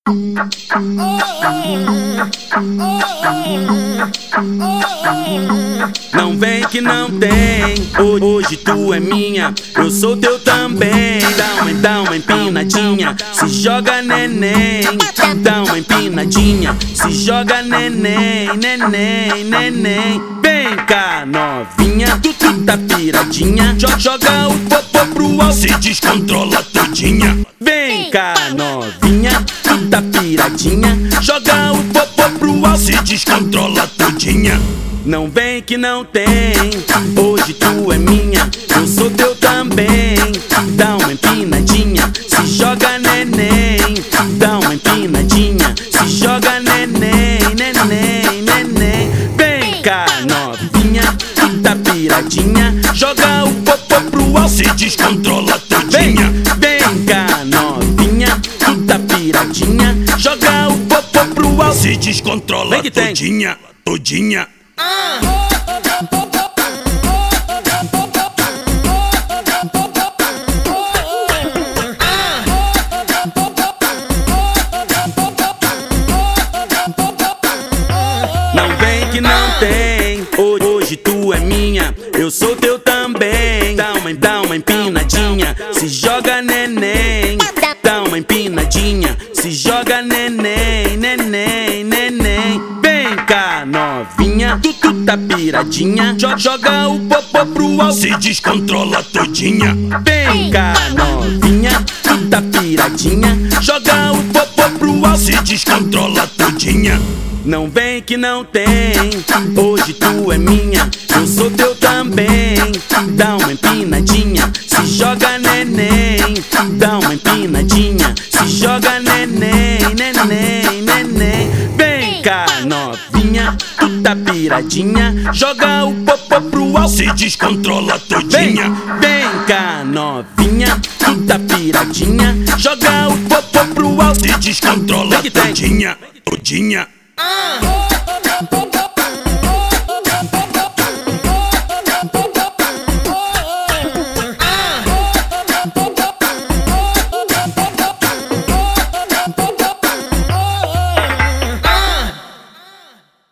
Não vem que não tem, hoje tu é minha, eu sou teu também. Dá uma empinadinha, se joga neném. Dá uma empinadinha, se joga neném, neném, neném. Vem cá novinha, tu tá piradinha, joga o popô pro alto, se descontrola todinha. Vem cá novinha, tu tá piradinha, joga o popô pro alto, se descontrola todinha. Não vem que não tem, hoje tu é minha, eu sou teu também. Dá uma empinadinha, se joga neném. Dá uma empinadinha, se joga neném, neném, neném. Vem cá novinha, tu tá piradinha, joga o popô pro alto, se descontrola todinha. Vem cá novinha, tu tá piradinha, joga o popô pro alto, se descontrola todinha, todinha. Não vem que não tem, hoje tu é minha, eu sou teu também. Dá uma empinadinha, se joga neném. Dá uma empinadinha, se joga neném, neném, neném. Vem cá novinha, tu tá piradinha, joga o popô pro alto, se descontrola todinha. Vem cá novinha, tu tá piradinha, joga o popô pro alto, se descontrola todinha. Não vem que não tem, hoje tu é minha, eu sou teu também. Dá uma empinadinha, se joga neném. Dá uma empinadinha, se joga neném, neném, neném. Vem cá novinha, tu tá piradinha, joga o popô pro alto, se descontrola todinha. Vem cá novinha, tu tá piradinha, joga o popô pro alto, se descontrola todinha, todinha.